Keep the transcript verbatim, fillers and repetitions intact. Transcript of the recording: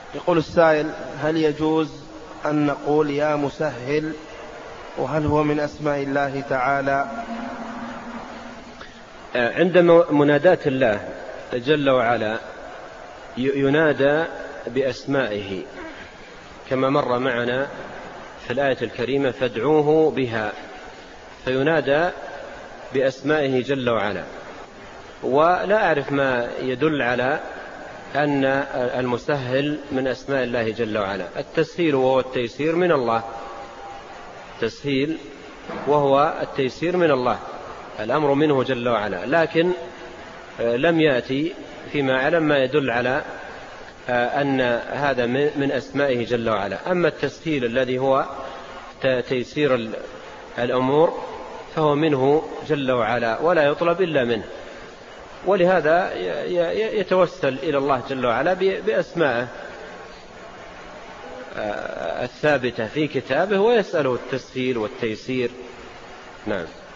يقول السائل: هل يجوز أن نقول يا مسهل، وهل هو من أسماء الله تعالى؟ عند مناداة الله جل وعلا ينادى بأسمائه كما مر معنا في الآية الكريمة: فادعوه بها، فينادى بأسمائه جل وعلا. ولا أعرف ما يدل على أن المسهل من أسماء الله جل وعلا. التسهيل وهو التيسير من الله، التسهيل وهو التيسير من الله، الأمر منه جل وعلا، لكن لم يأتي فيما أعلم ما يدل على أن هذا من أسمائه جل وعلا. أما التسهيل الذي هو تيسير الأمور فهو منه جل وعلا ولا يطلب إلا منه، ولهذا يتوسل إلى الله جل وعلا بأسمائه الثابتة في كتابه ويسأله التسهيل والتيسير. نعم.